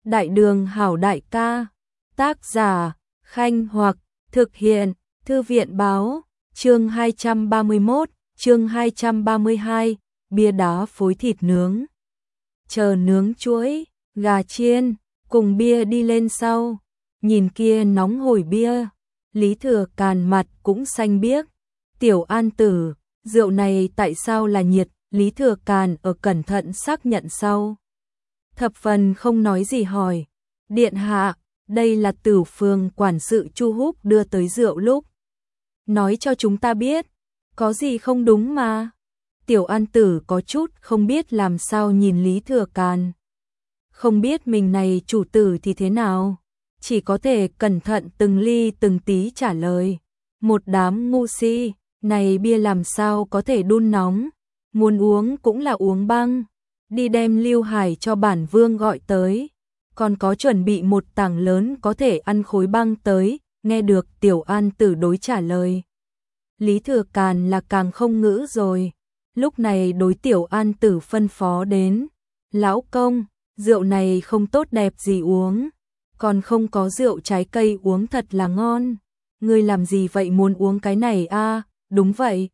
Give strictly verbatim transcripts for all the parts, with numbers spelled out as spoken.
Đại đường hảo đại ca. Tác giả Khanh Hoặc. Thực hiện Thư viện báo. Chương hai trăm ba mươi mốt, chương hai trăm ba mươi hai, bia đá phối thịt nướng. Chờ nướng chuối, gà chiên, cùng bia đi lên sau. Nhìn kia nóng hổi bia, Lý Thừa Càn mặt cũng xanh biếc. Tiểu An Tử, rượu này tại sao là nhiệt? Lý Thừa Càn ở cẩn thận xác nhận sau. Thập phần không nói gì hỏi. Điện hạ, đây là Tử Phường quản sự Chu Húc đưa tới rượu lúc. Nói cho chúng ta biết, có gì không đúng mà. Tiểu An Tử có chút không biết làm sao nhìn Lý Thừa Càn. Không biết mình này chủ tử thì thế nào, chỉ có thể cẩn thận từng ly từng tí trả lời. Một đám ngu si, này bia làm sao có thể đun nóng, muốn uống cũng là uống băng. Đi đem Lưu Hải cho bản vương gọi tới, còn có chuẩn bị một tảng lớn có thể ăn khối băng tới. Nghe được Tiểu An Tử đối trả lời, Lý Thừa Càn là càng không ngữ rồi. Lúc này đối Tiểu An Tử phân phó đến. Lão công, rượu này không tốt đẹp gì uống, còn không có rượu trái cây uống thật là ngon. Ngươi làm gì vậy, muốn uống cái này a? À, đúng vậy.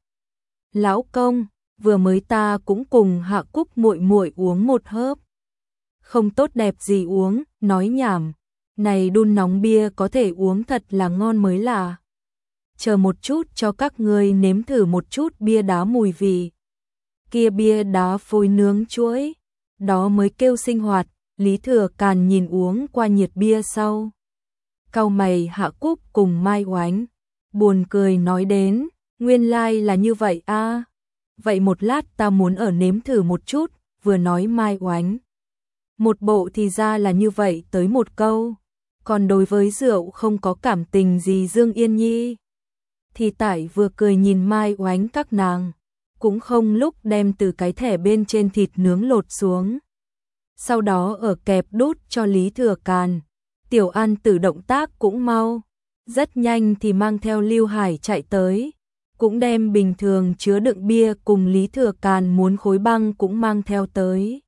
Lão công, vừa mới ta cũng cùng Hạ Cúc muội muội uống một hớp. Không tốt đẹp gì uống, nói nhảm. Này đun nóng bia có thể uống thật là ngon mới là. Chờ một chút cho các ngươi nếm thử một chút bia đá mùi vị. Kia bia đá phối nướng chuối, đó mới kêu sinh hoạt. Lý Thừa Càn nhìn uống qua nhiệt bia sau, cau mày. Hạ Cúc cùng Mai Oánh buồn cười nói đến, nguyên lai là như vậy a. À. Vậy một lát ta muốn ở nếm thử một chút. Vừa nói Mai Oánh một bộ thì ra là như vậy tới một câu. Còn đối với rượu không có cảm tình gì Dương Yên Nhi thì tại vừa cười nhìn Mai Oánh các nàng, cũng không lúc đem từ cái thẻ bên trên thịt nướng lột xuống. Sau đó ở kẹp đút cho Lý Thừa Càn. Tiểu An Tử động tác cũng mau, rất nhanh thì mang theo Lưu Hải chạy tới, cũng đem bình thường chứa đựng bia cùng Lý Thừa Càn muốn khối băng cũng mang theo tới.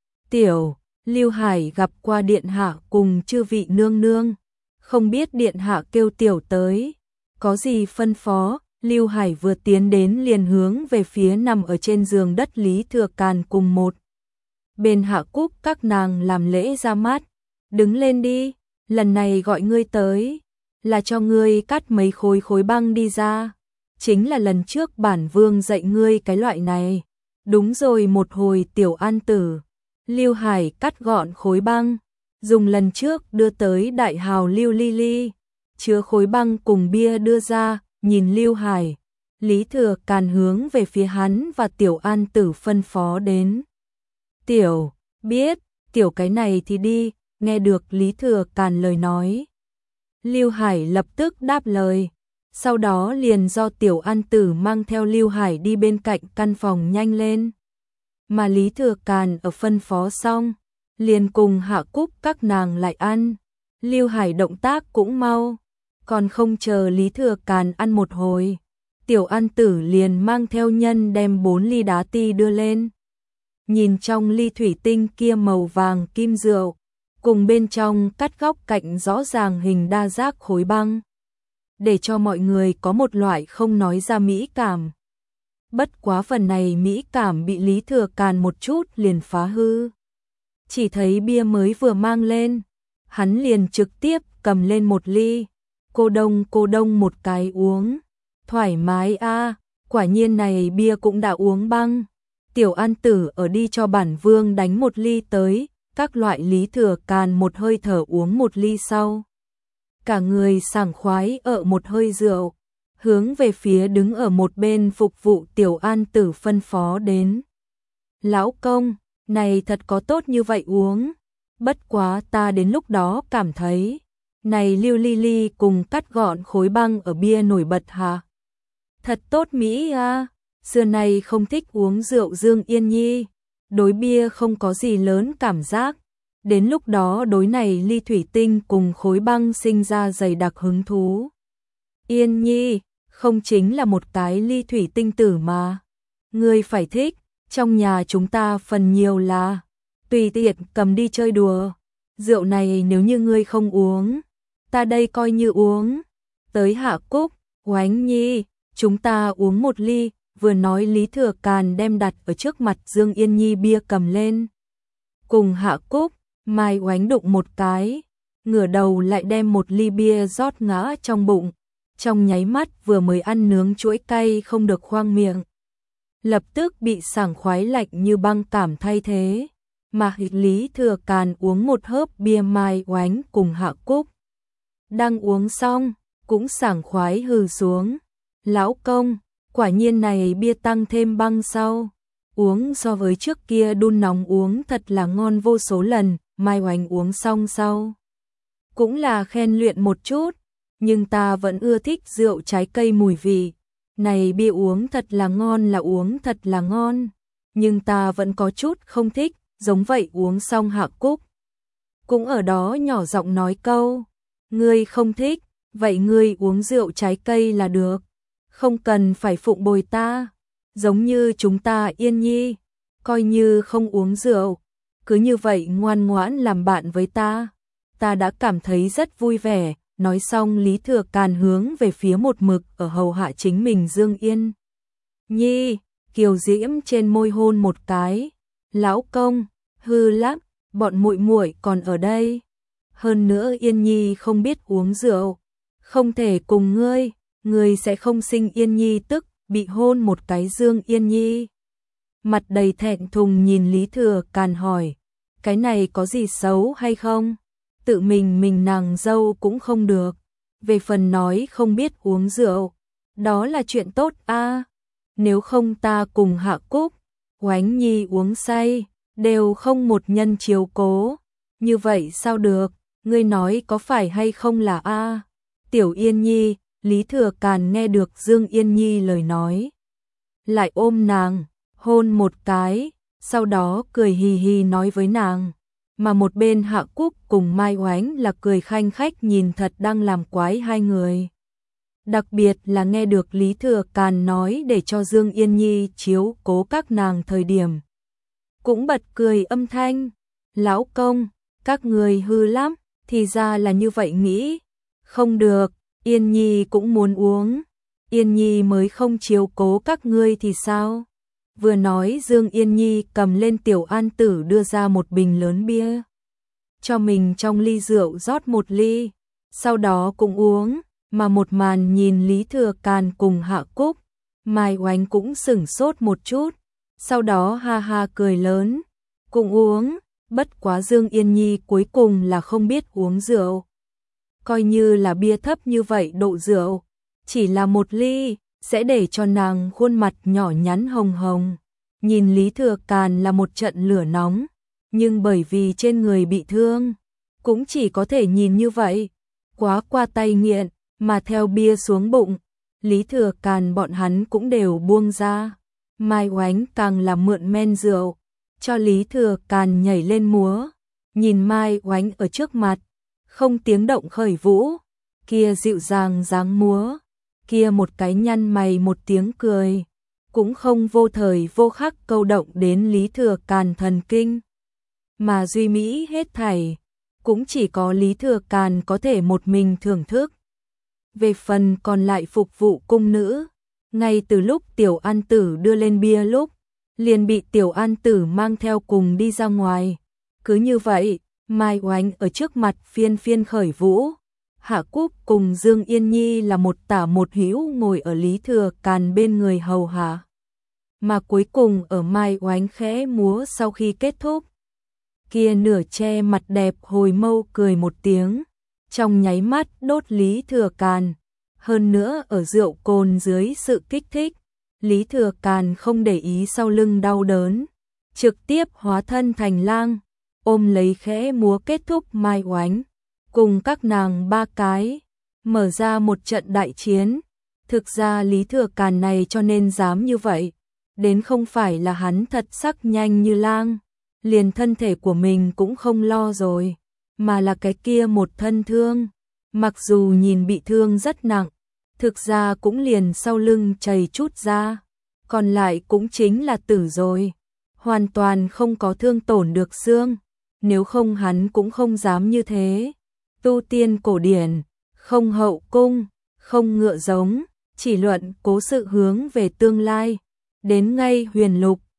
Tiểu Lưu Hải gặp qua điện hạ cùng chư vị nương nương, không biết điện hạ kêu tiểu tới, có gì phân phó? Lưu Hải vừa tiến đến liền hướng về phía nằm ở trên giường đất Lý Thừa Càn cùng một bên Hạ Cúc các nàng làm lễ ra mắt. Đứng lên đi, lần này gọi ngươi tới là cho ngươi cắt mấy khối khối băng đi ra, chính là lần trước bản vương dạy ngươi cái loại này. Đúng rồi, một hồi Tiểu An Tử. Lưu Hải cắt gọn khối băng, dùng lần trước đưa tới đại hào Lưu Ly Ly, chứa khối băng cùng bia đưa ra. Nhìn Lưu Hải, Lý Thừa Càn hướng về phía hắn và Tiểu An Tử phân phó đến. Tiểu, biết, tiểu cái này thì đi. Nghe được Lý Thừa Càn lời nói, Lưu Hải lập tức đáp lời, sau đó liền do Tiểu An Tử mang theo Lưu Hải đi bên cạnh căn phòng nhanh lên. Mà Lý Thừa Càn ở phân phó xong, liền cùng Hạ Cúc các nàng lại ăn. Lưu Hải động tác cũng mau, còn không chờ Lý Thừa Càn ăn một hồi, Tiểu An Tử liền mang theo nhân đem bốn ly đá ti đưa lên. Nhìn trong ly thủy tinh kia màu vàng kim rượu, cùng bên trong cắt góc cạnh rõ ràng hình đa giác khối băng, để cho mọi người có một loại không nói ra mỹ cảm. Bất quá phần này mỹ cảm bị Lý Thừa Càn một chút liền phá hư. Chỉ thấy bia mới vừa mang lên, hắn liền trực tiếp cầm lên một ly, cô đông cô đông một cái uống. Thoải mái a, à, quả nhiên này bia cũng đã uống băng. Tiểu An Tử ở đi cho bản vương đánh một ly tới. Các loại. Lý Thừa Càn một hơi thở uống một ly sau, cả người sảng khoái ở một hơi rượu, hướng về phía đứng ở một bên phục vụ Tiểu An Tử phân phó đến. Lão công, này thật có tốt như vậy uống? Bất quá ta đến lúc đó cảm thấy này Lưu Ly Ly cùng cắt gọn khối băng ở bia nổi bật hả? Thật tốt mỹ à, xưa nay không thích uống rượu Dương Yên Nhi, đối bia không có gì lớn cảm giác, đến lúc đó đối này ly thủy tinh cùng khối băng sinh ra dày đặc hứng thú. Yên Nhi, không chính là một cái ly thủy tinh tử mà, ngươi phải thích, trong nhà chúng ta phần nhiều là tùy tiện cầm đi chơi đùa, rượu này nếu như ngươi không uống, ta đây coi như uống. Tới Hạ Cúc, Oánh Nhi, chúng ta uống một ly, vừa nói Lý Thừa Càn đem đặt ở trước mặt Dương Yên Nhi bia cầm lên. Cùng Hạ Cúc, Mai Oánh đụng một cái, ngửa đầu lại đem một ly bia rót ngã trong bụng, trong nháy mắt vừa mới ăn nướng chuỗi cay không được khoang miệng. Lập tức bị sảng khoái lạnh như băng cảm thay thế, mà Lý Thừa Càn uống một hớp bia Mai Oánh cùng Hạ Cúc. Đang uống xong, cũng sảng khoái hừ xuống. Lão công, quả nhiên này bia tăng thêm băng sau. Uống so với trước kia đun nóng uống thật là ngon vô số lần, Mai Oánh uống xong sau. Cũng là khen luyện một chút, nhưng ta vẫn ưa thích rượu trái cây mùi vị. Này bia uống thật là ngon là uống thật là ngon, nhưng ta vẫn có chút không thích, giống vậy uống xong Hạ Cúc. Cũng ở đó nhỏ giọng nói câu, ngươi không thích, vậy ngươi uống rượu trái cây là được, không cần phải phụng bồi ta, giống như chúng ta Yên Nhi, coi như không uống rượu, cứ như vậy ngoan ngoãn làm bạn với ta, ta đã cảm thấy rất vui vẻ. Nói xong Lý Thừa Càn hướng về phía một mực ở hầu hạ chính mình Dương Yên Nhi, kiều diễm trên môi hôn một cái. Lão công, hư lắm, bọn muội muội còn ở đây. Hơn nữa Yên Nhi không biết uống rượu, không thể cùng ngươi, ngươi sẽ không sinh Yên Nhi tức, bị hôn một cái Dương Yên Nhi. Mặt đầy thẹn thùng nhìn Lý Thừa Càn hỏi, cái này có gì xấu hay không? Tự mình mình nàng dâu cũng không được. Về phần nói không biết uống rượu, đó là chuyện tốt a. À, nếu không ta cùng Hạ Cúc, Oánh Nhi uống say, đều không một nhân chiếu cố. Như vậy sao được, ngươi nói có phải hay không là a? À, Tiểu Yên Nhi, Lý Thừa Càn nghe được Dương Yên Nhi lời nói. Lại ôm nàng, hôn một cái, sau đó cười hì hì nói với nàng. Mà một bên Hạ Cúc cùng Mai Oánh là cười khanh khách nhìn thật đang làm quái hai người. Đặc biệt là nghe được Lý Thừa Càn nói để cho Dương Yên Nhi chiếu cố các nàng thời điểm. Cũng bật cười âm thanh, lão công, các người hư lắm, thì ra là như vậy nghĩ. Không được, Yên Nhi cũng muốn uống, Yên Nhi mới không chiếu cố các ngươi thì sao? Vừa nói Dương Yên Nhi cầm lên Tiểu An Tử đưa ra một bình lớn bia. Cho mình trong ly rượu rót một ly. Sau đó cũng uống. Mà một màn nhìn Lý Thừa Càn cùng Hạ Cúc. Mai Oánh cũng sửng sốt một chút. Sau đó ha ha cười lớn. Cũng uống. Bất quá Dương Yên Nhi cuối cùng là không biết uống rượu. Coi như là bia thấp như vậy độ rượu. Chỉ là một ly. Sẽ để cho nàng khuôn mặt nhỏ nhắn hồng hồng. Nhìn Lý Thừa Càn là một trận lửa nóng, nhưng bởi vì trên người bị thương, cũng chỉ có thể nhìn như vậy. Quá qua tay nghiện, mà theo bia xuống bụng, Lý Thừa Càn bọn hắn cũng đều buông ra. Mai Oánh càng là mượn men rượu, cho Lý Thừa Càn nhảy lên múa. Nhìn Mai Oánh ở trước mặt, không tiếng động khởi vũ, kia dịu dàng dáng múa. Kia một cái nhăn mày một tiếng cười, cũng không vô thời vô khắc câu động đến Lý Thừa Càn thần kinh. Mà duy mỹ hết thảy, cũng chỉ có Lý Thừa Càn có thể một mình thưởng thức. Về phần còn lại phục vụ cung nữ, ngay từ lúc Tiểu An Tử đưa lên bia lúc, liền bị Tiểu An Tử mang theo cùng đi ra ngoài. Cứ như vậy, Mai Oánh ở trước mặt phiên phiên khởi vũ. Hạ Cúc cùng Dương Yên Nhi là một tả một hữu ngồi ở Lý Thừa Càn bên người hầu hạ. Mà cuối cùng ở Mai Oánh khẽ múa sau khi kết thúc. Kia nửa che mặt đẹp hồi mâu cười một tiếng, trong nháy mắt đốt Lý Thừa Càn. Hơn nữa ở rượu cồn dưới sự kích thích, Lý Thừa Càn không để ý sau lưng đau đớn, trực tiếp hóa thân thành lang, ôm lấy khẽ múa kết thúc Mai Oánh. Cùng các nàng ba cái, mở ra một trận đại chiến. Thực ra Lý Thừa Càn này cho nên dám như vậy, đến không phải là hắn thật sắc nhanh như lang, liền thân thể của mình cũng không lo rồi, mà là cái kia một thân thương, mặc dù nhìn bị thương rất nặng, thực ra cũng liền sau lưng chảy chút ra, còn lại cũng chính là tử rồi, hoàn toàn không có thương tổn được xương. nếu không hắn cũng không dám như thế. Tu tiên cổ điển, không hậu cung, không ngựa giống, chỉ luận cố sự hướng về tương lai. Đến ngay huyền lục,